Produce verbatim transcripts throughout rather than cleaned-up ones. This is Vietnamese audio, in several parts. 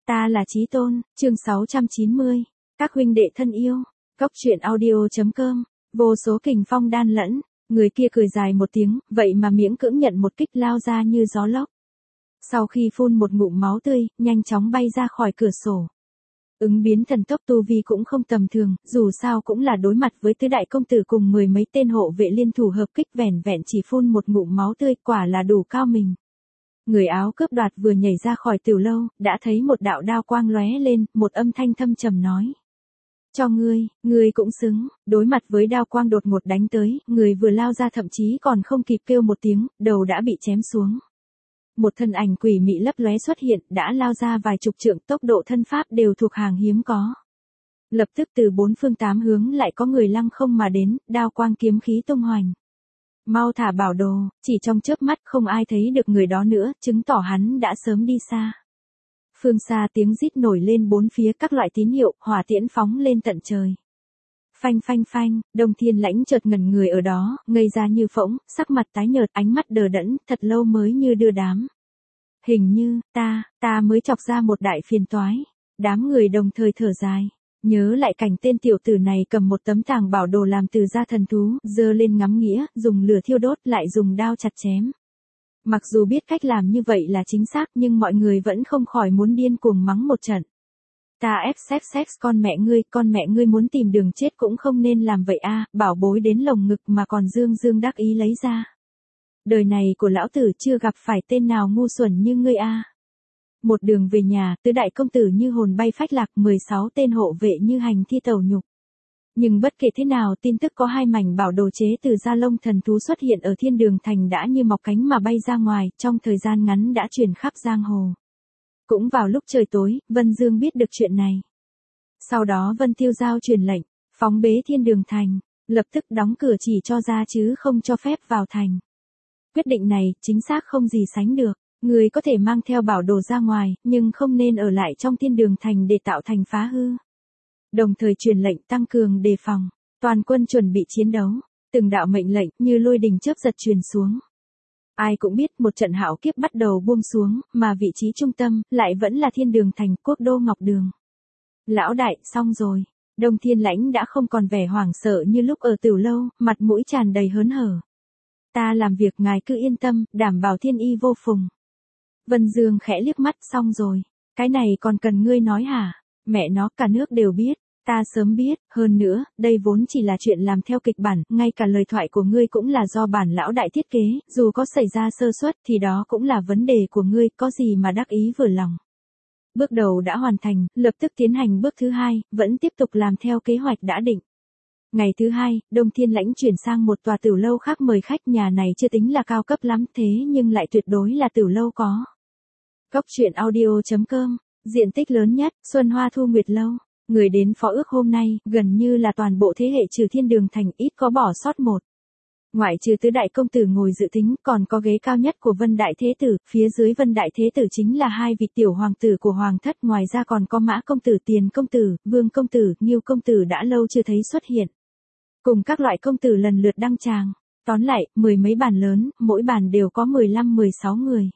Ta là Chí Tôn, chương sáu trăm chín mươi. Các huynh đệ thân yêu. Cốc truyện audio chấm com. Vô số kình phong đan lẫn. Người kia cười dài một tiếng, vậy mà miễn cưỡng nhận một kích lao ra như gió lốc. Sau khi phun một ngụm máu tươi, nhanh chóng bay ra khỏi cửa sổ. Ứng biến thần tốc tu vi cũng không tầm thường, dù sao cũng là đối mặt với tứ đại công tử cùng mười mấy tên hộ vệ liên thủ hợp kích, vẻn vẹn chỉ phun một ngụm máu tươi, quả là đủ cao mình. Người áo cướp đoạt vừa nhảy ra khỏi tiểu lâu, đã thấy một đạo đao quang lóe lên, một âm thanh thâm trầm nói. Cho ngươi, ngươi cũng xứng. Đối mặt với đao quang đột ngột đánh tới, người vừa lao ra thậm chí còn không kịp kêu một tiếng, đầu đã bị chém xuống. Một thân ảnh quỷ mị lấp lóe xuất hiện, đã lao ra vài chục trượng, tốc độ thân pháp đều thuộc hàng hiếm có. Lập tức từ bốn phương tám hướng lại có người lăng không mà đến, đao quang kiếm khí tung hoành. Mau thả bảo đồ, chỉ trong chớp mắt không ai thấy được người đó nữa, chứng tỏ hắn đã sớm đi xa. Phương xa tiếng rít nổi lên bốn phía, các loại tín hiệu, hỏa tiễn phóng lên tận trời. Phanh phanh phanh, Đông Thiên Lãnh chợt ngẩn người ở đó, ngây ra như phỗng, sắc mặt tái nhợt, ánh mắt đờ đẫn, thật lâu mới như đưa đám. Hình như, ta, ta mới chọc ra một đại phiền toái. Đám người đồng thời thở dài. Nhớ lại cảnh tên tiểu tử này cầm một tấm tàng bảo đồ làm từ da thần thú, giơ lên ngắm nghĩa, dùng lửa thiêu đốt, lại dùng đao chặt chém. Mặc dù biết cách làm như vậy là chính xác, nhưng mọi người vẫn không khỏi muốn điên cuồng mắng một trận. Ta ép xếp xếp con mẹ ngươi, con mẹ ngươi muốn tìm đường chết cũng không nên làm vậy a, bảo bối đến lồng ngực mà còn dương dương đắc ý lấy ra. Đời này của lão tử chưa gặp phải tên nào ngu xuẩn như ngươi a. Một đường về nhà, tứ đại công tử như hồn bay phách lạc, mười sáu tên hộ vệ như hành thi tẩu nhục. Nhưng bất kể thế nào, tin tức có hai mảnh bảo đồ chế từ da lông thần thú xuất hiện ở Thiên Đường Thành đã như mọc cánh mà bay ra ngoài, trong thời gian ngắn đã truyền khắp giang hồ. Cũng vào lúc trời tối, Vân Dương biết được chuyện này. Sau đó Vân Tiêu Giao truyền lệnh, phóng bế Thiên Đường Thành, lập tức đóng cửa chỉ cho ra chứ không cho phép vào thành. Quyết định này, chính xác không gì sánh được. Người có thể mang theo bảo đồ ra ngoài, nhưng không nên ở lại trong Thiên Đường Thành để tạo thành phá hư. Đồng thời truyền lệnh tăng cường đề phòng, toàn quân chuẩn bị chiến đấu, từng đạo mệnh lệnh như lôi đình chớp giật truyền xuống. Ai cũng biết một trận hạo kiếp bắt đầu buông xuống, mà vị trí trung tâm lại vẫn là Thiên Đường Thành, quốc đô Ngọc Đường. Lão đại, xong rồi. Đông Thiên Lãnh đã không còn vẻ hoảng sợ như lúc ở tiểu lâu, mặt mũi tràn đầy hớn hở. Ta làm việc ngài cứ yên tâm, đảm bảo thiên y vô phùng. Vân Dương khẽ liếc mắt, xong rồi. Cái này còn cần ngươi nói hả? Mẹ nó, cả nước đều biết. Ta sớm biết, hơn nữa, đây vốn chỉ là chuyện làm theo kịch bản, ngay cả lời thoại của ngươi cũng là do bản lão đại thiết kế, dù có xảy ra sơ suất thì đó cũng là vấn đề của ngươi, có gì mà đắc ý vừa lòng. Bước đầu đã hoàn thành, lập tức tiến hành bước thứ hai, vẫn tiếp tục làm theo kế hoạch đã định. Ngày thứ hai, Đông Thiên Lãnh chuyển sang một tòa tiểu lâu khác mời khách, nhà này chưa tính là cao cấp lắm thế nhưng lại tuyệt đối là tiểu lâu có. Cốc truyện audio chấm com, diện tích lớn nhất, Xuân Hoa Thu Nguyệt Lâu. Người đến phó ước hôm nay, gần như là toàn bộ thế hệ trừ Thiên Đường Thành, ít có bỏ sót một. Ngoại trừ tứ đại công tử ngồi dự tính, còn có ghế cao nhất của Vân Đại Thế Tử, phía dưới Vân Đại Thế Tử chính là hai vị tiểu hoàng tử của hoàng thất, ngoài ra còn có Mã công tử, Tiền công tử, Vương công tử, Nghiêu công tử đã lâu chưa thấy xuất hiện. Cùng các loại công tử lần lượt đăng tràng. Tóm lại, mười mấy bàn lớn, mỗi bàn đều có mười lăm mười sáu người.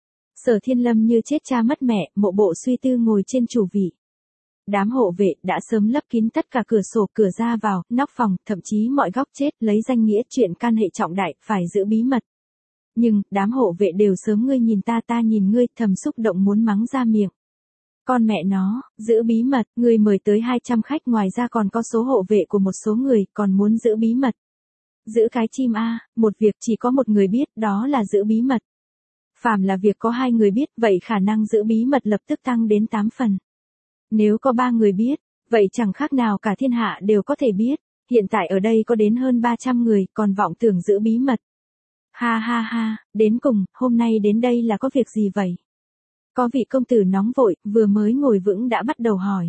Sở Thiên Lâm như chết cha mất mẹ, mộ bộ suy tư ngồi trên chủ vị. Đám hộ vệ đã sớm lấp kín tất cả cửa sổ, cửa ra vào, nóc phòng, thậm chí mọi góc chết, lấy danh nghĩa chuyện can hệ trọng đại, phải giữ bí mật. Nhưng, đám hộ vệ đều sớm ngươi nhìn ta ta nhìn ngươi, thầm xúc động muốn mắng ra miệng. Con mẹ nó, giữ bí mật, ngươi mời tới hai trăm khách, ngoài ra còn có số hộ vệ của một số người, còn muốn giữ bí mật. Giữ cái chim a, một việc chỉ có một người biết, đó là giữ bí mật. Phàm là việc có hai người biết, vậy khả năng giữ bí mật lập tức tăng đến tám phần. Nếu có ba người biết, vậy chẳng khác nào cả thiên hạ đều có thể biết. Hiện tại ở đây có đến hơn ba trăm người, còn vọng tưởng giữ bí mật. Ha ha ha, đến cùng, hôm nay đến đây là có việc gì vậy? Có vị công tử nóng vội, vừa mới ngồi vững đã bắt đầu hỏi.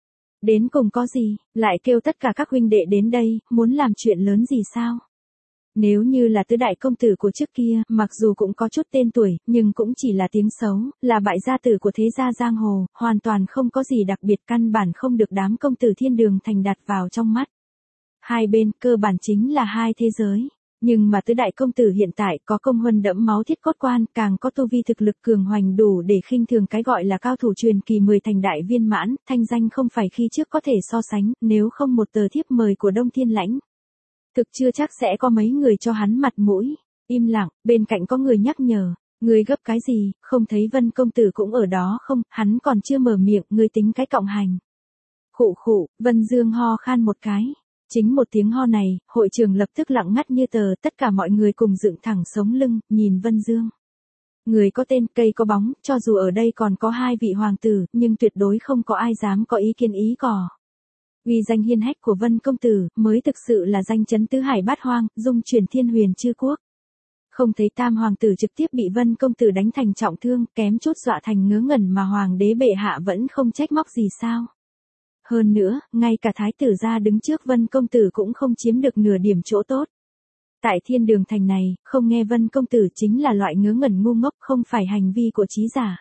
Đến cùng có gì, lại kêu tất cả các huynh đệ đến đây, muốn làm chuyện lớn gì sao? Nếu như là tứ đại công tử của trước kia, mặc dù cũng có chút tên tuổi, nhưng cũng chỉ là tiếng xấu, là bại gia tử của thế gia giang hồ, hoàn toàn không có gì đặc biệt, căn bản không được đám công tử Thiên Đường Thành đặt vào trong mắt. Hai bên, cơ bản chính là hai thế giới. Nhưng mà tứ đại công tử hiện tại có công huân đẫm máu thiết cốt quan, càng có tu vi thực lực cường hoành đủ để khinh thường cái gọi là cao thủ truyền kỳ mười thành đại viên mãn, thanh danh không phải khi trước có thể so sánh, nếu không một tờ thiếp mời của Đông Thiên Lãnh. Thực chưa chắc sẽ có mấy người cho hắn mặt mũi. Im lặng, bên cạnh có người nhắc nhở, người gấp cái gì, không thấy Vân công tử cũng ở đó không, hắn còn chưa mở miệng, người tính cái cộng hành. Khụ khụ, Vân Dương ho khan một cái. Chính một tiếng ho này, hội trường lập tức lặng ngắt như tờ, tất cả mọi người cùng dựng thẳng sống lưng, nhìn Vân Dương. Người có tên, cây có bóng, cho dù ở đây còn có hai vị hoàng tử, nhưng tuyệt đối không có ai dám có ý kiến ý cò. Uy danh hiên hách của Vân công tử, mới thực sự là danh chấn tứ hải bát hoang, dung chuyển thiên huyền chư quốc. Không thấy tam hoàng tử trực tiếp bị Vân công tử đánh thành trọng thương, kém chút dọa thành ngớ ngẩn mà hoàng đế bệ hạ vẫn không trách móc gì sao. Hơn nữa, ngay cả thái tử gia đứng trước Vân công tử cũng không chiếm được nửa điểm chỗ tốt. Tại thiên đường thành này, không nghe Vân công tử chính là loại ngớ ngẩn ngu ngốc, không phải hành vi của trí giả.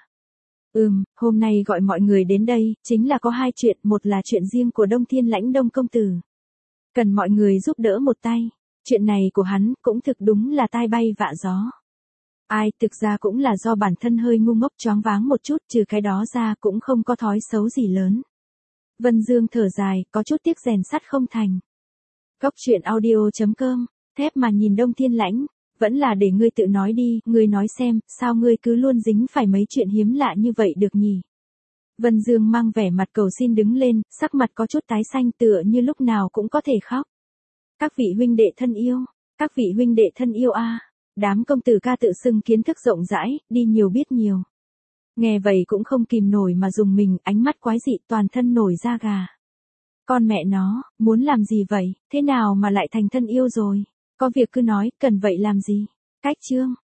Ừm, hôm nay gọi mọi người đến đây, chính là có hai chuyện, một là chuyện riêng của Đông Thiên Lãnh Đông công tử. Cần mọi người giúp đỡ một tay. Chuyện này của hắn cũng thực đúng là tai bay vạ gió. Ai, thực ra cũng là do bản thân hơi ngu ngốc choáng váng một chút, trừ cái đó ra cũng không có thói xấu gì lớn. Vân Dương thở dài, có chút tiếc rèn sắt không thành. Góc truyện audio chấm com, thép mà nhìn Đông Thiên Lãnh, vẫn là để ngươi tự nói đi, ngươi nói xem, sao ngươi cứ luôn dính phải mấy chuyện hiếm lạ như vậy được nhỉ? Vân Dương mang vẻ mặt cầu xin đứng lên, sắc mặt có chút tái xanh tựa như lúc nào cũng có thể khóc. Các vị huynh đệ thân yêu, các vị huynh đệ thân yêu a, đám công tử ca tự xưng kiến thức rộng rãi, đi nhiều biết nhiều. Nghe vậy cũng không kìm nổi mà dùng mình, ánh mắt quái dị, toàn thân nổi da gà. Con mẹ nó, muốn làm gì vậy, thế nào mà lại thành thân yêu rồi? Có việc cứ nói, cần vậy làm gì? Cách chương.